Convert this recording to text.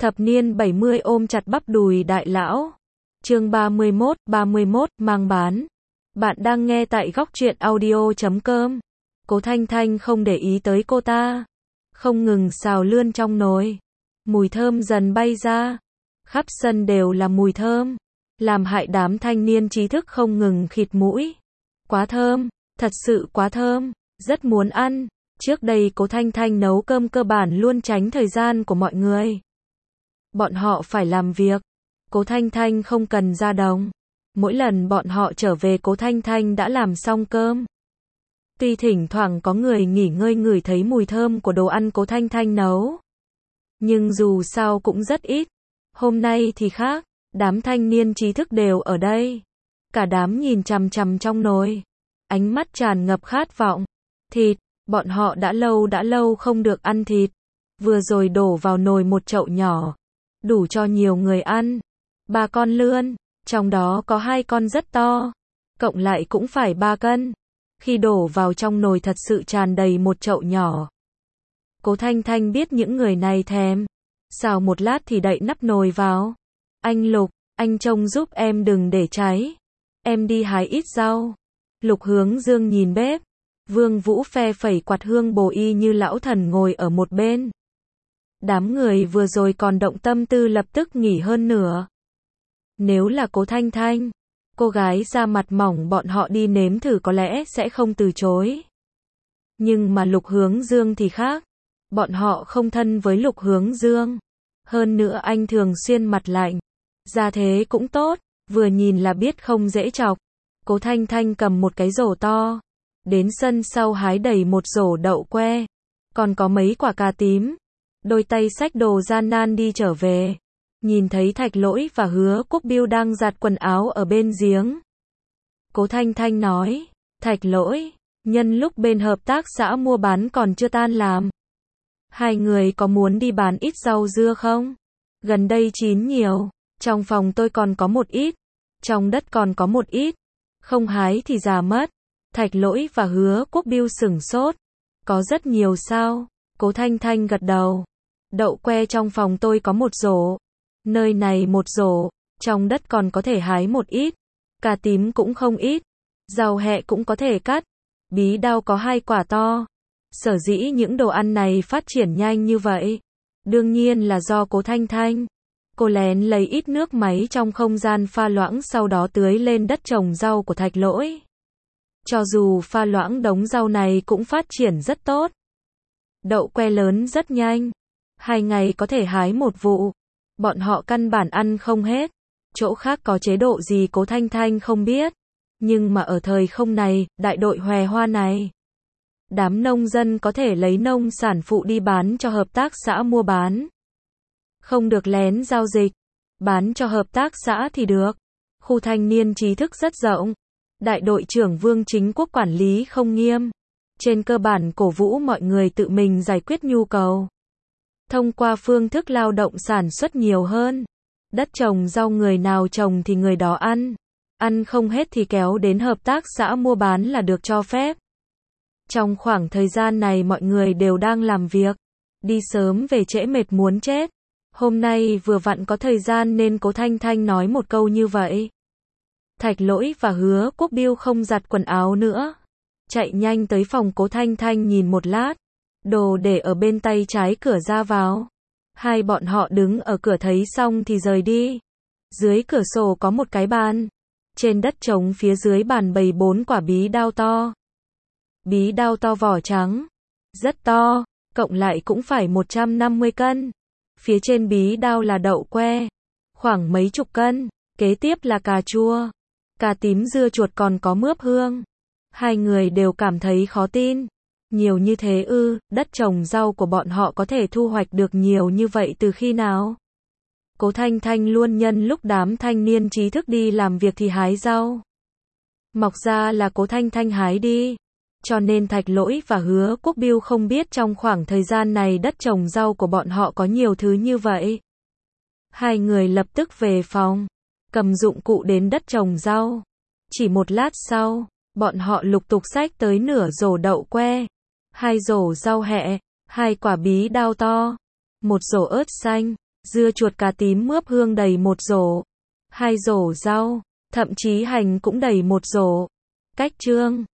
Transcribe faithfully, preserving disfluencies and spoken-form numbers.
Thập niên bảy mươi ôm chặt bắp đùi đại lão. Chương ba mươi mốt, ba mươi mốt, mang bán. Bạn đang nghe tại góc truyện audio chấm com. Cố Thanh Thanh không để ý tới cô ta, không ngừng xào lươn trong nồi. Mùi thơm dần bay ra, khắp sân đều là mùi thơm, làm hại đám thanh niên trí thức không ngừng khịt mũi. Quá thơm, thật sự quá thơm, rất muốn ăn. Trước đây Cố Thanh Thanh nấu cơm cơ bản luôn tránh thời gian của mọi người. Bọn họ phải làm việc, Cố Thanh Thanh không cần ra đồng. Mỗi lần bọn họ trở về Cố Thanh Thanh đã làm xong cơm. Tuy thỉnh thoảng có người nghỉ ngơi ngửi thấy mùi thơm của đồ ăn Cố Thanh Thanh nấu, nhưng dù sao cũng rất ít. Hôm nay thì khác, đám thanh niên trí thức đều ở đây. Cả đám nhìn chằm chằm trong nồi, ánh mắt tràn ngập khát vọng. Thịt, bọn họ đã lâu đã lâu không được ăn thịt. Vừa rồi đổ vào nồi một chậu nhỏ, đủ cho nhiều người ăn. Ba con lươn, trong đó có hai con rất to, cộng lại cũng phải ba cân. Khi đổ vào trong nồi thật sự tràn đầy một chậu nhỏ. Cố Thanh Thanh biết những người này thèm, xào một lát thì đậy nắp nồi vào. Anh Lục, anh trông giúp em đừng để cháy. Em đi hái ít rau. Lục Hướng Dương nhìn bếp. Vương Vũ phe phẩy quạt hương bồ y như lão thần ngồi ở một bên. Đám người vừa rồi còn động tâm tư lập tức nghỉ hơn nửa. Nếu là Cố Thanh Thanh, cô gái da mặt mỏng bọn họ đi nếm thử có lẽ sẽ không từ chối. Nhưng mà Lục Hướng Dương thì khác. Bọn họ không thân với Lục Hướng Dương. Hơn nữa anh thường xuyên mặt lạnh. Da thế cũng tốt, vừa nhìn là biết không dễ chọc. Cố Thanh Thanh cầm một cái rổ to, đến sân sau hái đầy một rổ đậu que, còn có mấy quả cà tím. Đôi tay xách đồ gian nan đi trở về. Nhìn thấy Thạch Lỗi và Hứa Quốc Biêu đang giặt quần áo ở bên giếng. Cố Thanh Thanh nói, Thạch Lỗi, nhân lúc bên hợp tác xã mua bán còn chưa tan làm, hai người có muốn đi bán ít rau dưa không? Gần đây chín nhiều, trong phòng tôi còn có một ít, trong đất còn có một ít, không hái thì già mất. Thạch Lỗi và Hứa Quốc Biêu sửng sốt, có rất nhiều sao? Cố Thanh Thanh gật đầu. Đậu que trong phòng tôi có một rổ, nơi này một rổ, trong đất còn có thể hái một ít, cà tím cũng không ít, rau hẹ cũng có thể cắt, bí đao có hai quả to. Sở dĩ những đồ ăn này phát triển nhanh như vậy, đương nhiên là do Cố Thanh Thanh. Cô lén lấy ít nước máy trong không gian pha loãng sau đó tưới lên đất trồng rau của Thạch Lỗi. Cho dù pha loãng đống rau này cũng phát triển rất tốt. Đậu que lớn rất nhanh, hai ngày có thể hái một vụ. Bọn họ căn bản ăn không hết. Chỗ khác có chế độ gì Cố Thanh Thanh không biết. Nhưng mà ở thời không này, đại đội hòe hoa này, đám nông dân có thể lấy nông sản phụ đi bán cho hợp tác xã mua bán. Không được lén giao dịch. Bán cho hợp tác xã thì được. Khu thanh niên trí thức rất rộng. Đại đội trưởng Vương Chính Quốc quản lý không nghiêm. Trên cơ bản cổ vũ mọi người tự mình giải quyết nhu cầu. Thông qua phương thức lao động sản xuất nhiều hơn. Đất trồng rau người nào trồng thì người đó ăn. Ăn không hết thì kéo đến hợp tác xã mua bán là được cho phép. Trong khoảng thời gian này mọi người đều đang làm việc. Đi sớm về trễ mệt muốn chết. Hôm nay vừa vặn có thời gian nên Cố Thanh Thanh nói một câu như vậy. Thạch Lỗi và Hứa Quốc Biêu không giặt quần áo nữa. Chạy nhanh tới phòng Cố Thanh Thanh nhìn một lát. Đồ để ở bên tay trái cửa ra vào. Hai bọn họ đứng ở cửa thấy xong thì rời đi. Dưới cửa sổ có một cái bàn. Trên đất trống phía dưới bàn bày bốn quả bí đao to. Bí đao to vỏ trắng. Rất to, cộng lại cũng phải một trăm năm mươi cân. Phía trên bí đao là đậu que. Khoảng mấy chục cân. Kế tiếp là cà chua. Cà tím dưa chuột còn có mướp hương. Hai người đều cảm thấy khó tin. Nhiều như thế ư, đất trồng rau của bọn họ có thể thu hoạch được nhiều như vậy từ khi nào? Cố Thanh Thanh luôn nhân lúc đám thanh niên trí thức đi làm việc thì hái rau. Mọc ra là Cố Thanh Thanh hái đi. Cho nên Thạch Lỗi và Hứa Quốc Biêu không biết trong khoảng thời gian này đất trồng rau của bọn họ có nhiều thứ như vậy. Hai người lập tức về phòng, cầm dụng cụ đến đất trồng rau. Chỉ một lát sau, bọn họ lục tục xách tới nửa rổ đậu que, hai rổ rau hẹ, hai quả bí đao to, một rổ ớt xanh, Dưa chuột cà tím mướp hương đầy một rổ. Hai rổ rau. Thậm chí hành cũng đầy một rổ. Cách chương